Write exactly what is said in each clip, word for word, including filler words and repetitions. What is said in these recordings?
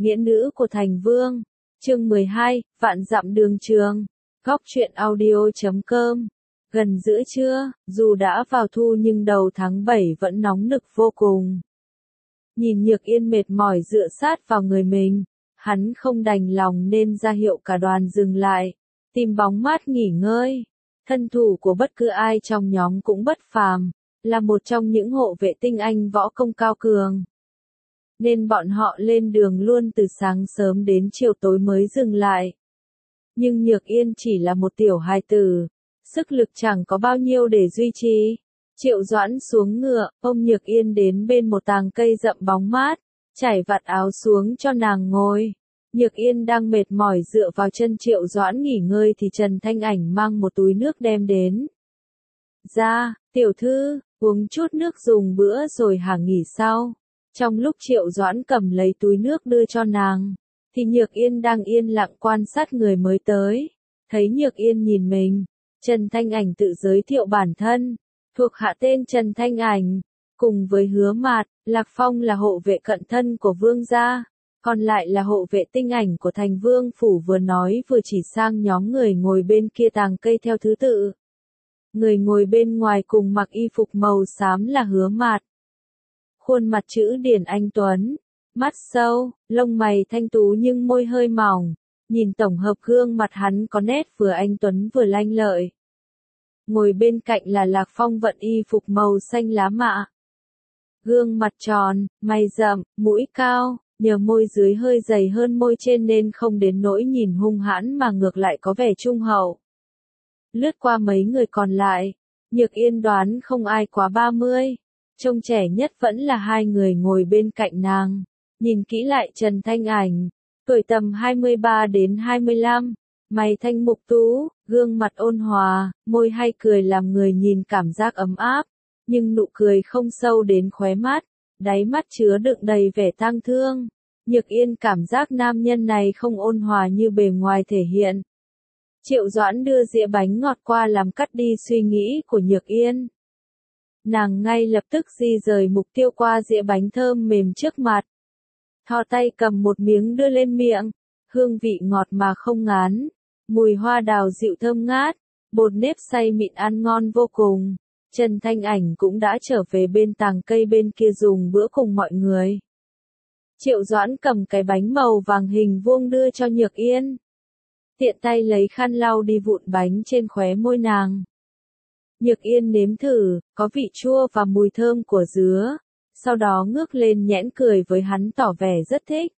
Nghĩa nữ của thành vương. Chương mười hai, vạn dặm đường trường. Góc truyện audio chấm com. Gần giữa trưa, dù đã vào thu nhưng đầu tháng bảy vẫn nóng nực vô cùng. Nhìn Nhược Yên mệt mỏi dựa sát vào người mình, hắn không đành lòng nên ra hiệu cả đoàn dừng lại, tìm bóng mát nghỉ ngơi. Thân thủ của bất cứ ai trong nhóm cũng bất phàm, là một trong những hộ vệ tinh anh võ công cao cường. Nên bọn họ lên đường luôn từ sáng sớm đến chiều tối mới dừng lại. Nhưng Nhược Yên chỉ là một tiểu hài tử, sức lực chẳng có bao nhiêu để duy trì. Triệu Doãn xuống ngựa, ôm Nhược Yên đến bên một tàng cây rậm bóng mát, trải vạt áo xuống cho nàng ngồi. Nhược Yên đang mệt mỏi dựa vào chân Triệu Doãn nghỉ ngơi thì Trần Thanh Ảnh mang một túi nước đem đến. Ra, tiểu thư, uống chút nước dùng bữa rồi hả nghỉ sau. Trong lúc Triệu Doãn cầm lấy túi nước đưa cho nàng, thì Nhược Yên đang yên lặng quan sát người mới tới. Thấy Nhược Yên nhìn mình, Trần Thanh Ảnh tự giới thiệu bản thân, thuộc hạ tên Trần Thanh Ảnh, cùng với Hứa Mạt, Lạc Phong là hộ vệ cận thân của vương gia, còn lại là hộ vệ tinh ảnh của thành vương phủ. Vừa nói vừa chỉ sang nhóm người ngồi bên kia tàng cây theo thứ tự. Người ngồi bên ngoài cùng mặc y phục màu xám là Hứa Mạt. Khuôn mặt chữ điển anh tuấn, mắt sâu, lông mày thanh tú nhưng môi hơi mỏng, nhìn tổng hợp gương mặt hắn có nét vừa anh tuấn vừa lanh lợi. Ngồi bên cạnh là Lạc Phong vận y phục màu xanh lá mạ. Gương mặt tròn, mày rậm, mũi cao, nhờ môi dưới hơi dày hơn môi trên nên không đến nỗi nhìn hung hãn mà ngược lại có vẻ trung hậu. Lướt qua mấy người còn lại, Nhược Yên đoán không ai quá ba mươi. Trông trẻ nhất vẫn là hai người ngồi bên cạnh nàng. Nhìn kỹ lại Trần Thanh Ảnh, tuổi tầm hai mươi ba đến hai mươi lăm, mày thanh mục tú, gương mặt ôn hòa, môi hay cười làm người nhìn cảm giác ấm áp, nhưng nụ cười không sâu đến khóe mắt, đáy mắt chứa đựng đầy vẻ tang thương. Nhược Yên cảm giác nam nhân này không ôn hòa như bề ngoài thể hiện. Triệu Doãn đưa dĩa bánh ngọt qua làm cắt đi suy nghĩ của Nhược Yên. Nàng ngay lập tức di rời mục tiêu qua dĩa bánh thơm mềm trước mặt. Thò tay cầm một miếng đưa lên miệng, hương vị ngọt mà không ngán, mùi hoa đào dịu thơm ngát, bột nếp xay mịn ăn ngon vô cùng. Trần Thanh Ảnh cũng đã trở về bên tàng cây bên kia dùng bữa cùng mọi người. Triệu Doãn cầm cái bánh màu vàng hình vuông đưa cho Nhược Yên. Tiện tay lấy khăn lau đi vụn bánh trên khóe môi nàng. Nhược Yên nếm thử, có vị chua và mùi thơm của dứa, sau đó ngước lên nhẽn cười với hắn tỏ vẻ rất thích.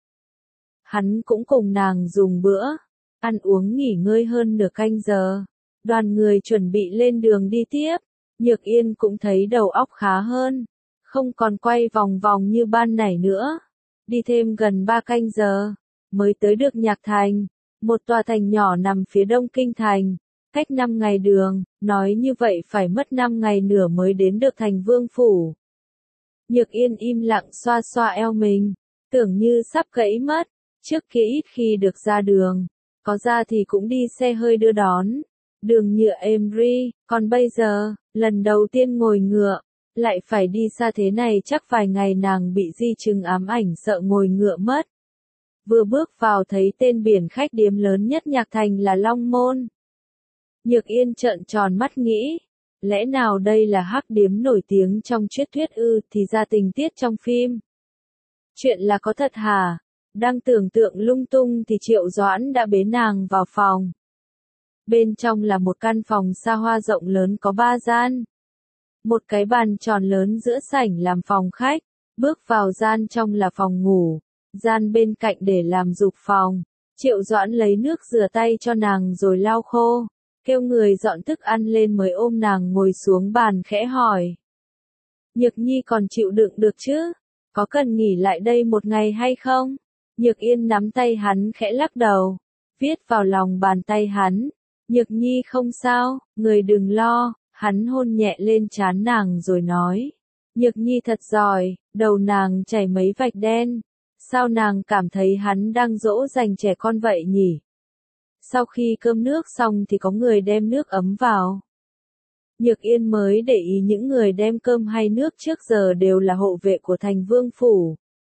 Hắn cũng cùng nàng dùng bữa, ăn uống nghỉ ngơi hơn nửa canh giờ. Đoàn người chuẩn bị lên đường đi tiếp, Nhược Yên cũng thấy đầu óc khá hơn, không còn quay vòng vòng như ban nãy nữa. Đi thêm gần ba canh giờ, mới tới được Nhạc Thành, một tòa thành nhỏ nằm phía đông kinh thành. Cách năm ngày đường, nói như vậy phải mất năm ngày nửa mới đến được thành vương phủ. Nhược Yên im lặng xoa xoa eo mình, tưởng như sắp gãy mất. Trước kia ít khi được ra đường, có ra thì cũng đi xe hơi đưa đón. Đường nhựa êm ri, còn bây giờ, lần đầu tiên ngồi ngựa, lại phải đi xa thế này chắc vài ngày nàng bị di chứng ám ảnh sợ ngồi ngựa mất. Vừa bước vào thấy tên biển khách điếm lớn nhất Nhạc Thành là Long Môn. Nhược Yên trợn tròn mắt nghĩ, lẽ nào đây là hắc điếm nổi tiếng trong truyền thuyết ư? Thì ra tình tiết trong phim. Chuyện là có thật hả? Đang tưởng tượng lung tung thì Triệu Doãn đã bế nàng vào phòng. Bên trong là một căn phòng xa hoa rộng lớn có ba gian. Một cái bàn tròn lớn giữa sảnh làm phòng khách, bước vào gian trong là phòng ngủ, gian bên cạnh để làm dục phòng. Triệu Doãn lấy nước rửa tay cho nàng rồi lau khô, kêu người dọn thức ăn lên mới ôm nàng ngồi xuống bàn khẽ hỏi. Nhược Nhi còn chịu đựng được chứ? Có cần nghỉ lại đây một ngày hay không? Nhược Yên nắm tay hắn khẽ lắc đầu, viết vào lòng bàn tay hắn. Nhược Nhi không sao, người đừng lo. Hắn hôn nhẹ lên trán nàng rồi nói. Nhược Nhi thật giỏi, đầu nàng chảy mấy vạch đen. Sao nàng cảm thấy hắn đang dỗ dành trẻ con vậy nhỉ? Sau khi cơm nước xong thì có người đem nước ấm vào. Nhược Yên mới để ý những người đem cơm hay nước trước giờ đều là hộ vệ của thành vương phủ.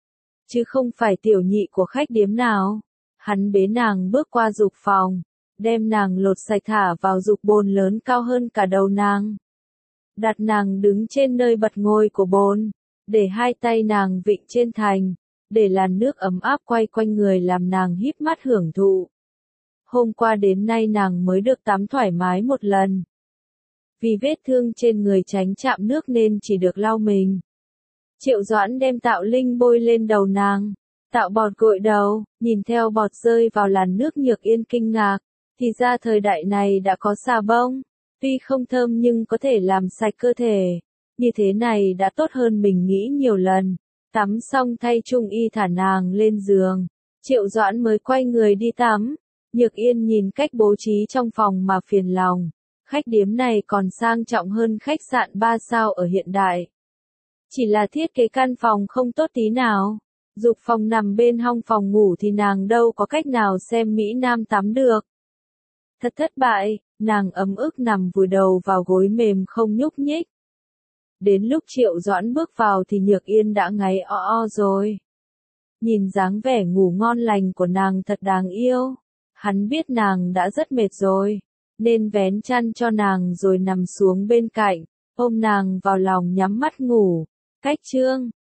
chứ không phải tiểu nhị của khách điếm nào. Hắn bế nàng bước qua dục phòng, đem nàng lột sạch thả vào dục bồn lớn cao hơn cả đầu nàng. Đặt nàng đứng trên nơi bật ngôi của bồn, để hai tay nàng vịn trên thành, để làn nước ấm áp quay quanh người làm nàng híp mắt hưởng thụ. Hôm qua đến nay nàng mới được tắm thoải mái một lần. Vì vết thương trên người tránh chạm nước nên chỉ được lau mình. Triệu Doãn đem Tạo Linh bôi lên đầu nàng. Tạo bọt gội đầu, nhìn theo bọt rơi vào làn nước Nhược Yên kinh ngạc. Thì ra thời đại này đã có xà bông. Tuy không thơm nhưng có thể làm sạch cơ thể. Như thế này đã tốt hơn mình nghĩ nhiều lần. Tắm xong thay trung y thả nàng lên giường. Triệu Doãn mới quay người đi tắm. Nhược Yên nhìn cách bố trí trong phòng mà phiền lòng. Khách điếm này còn sang trọng hơn khách sạn ba sao ở hiện đại. Chỉ là thiết kế căn phòng không tốt tí nào. Dục phòng nằm bên hông phòng ngủ thì nàng đâu có cách nào xem Mỹ Nam tắm được. Thật thất bại, nàng ấm ức nằm vùi đầu vào gối mềm không nhúc nhích. Đến lúc Triệu Doãn bước vào thì Nhược Yên đã ngáy o o rồi. Nhìn dáng vẻ ngủ ngon lành của nàng thật đáng yêu. Hắn biết nàng đã rất mệt rồi, nên vén chăn cho nàng rồi nằm xuống bên cạnh, ôm nàng vào lòng nhắm mắt ngủ. Cách chương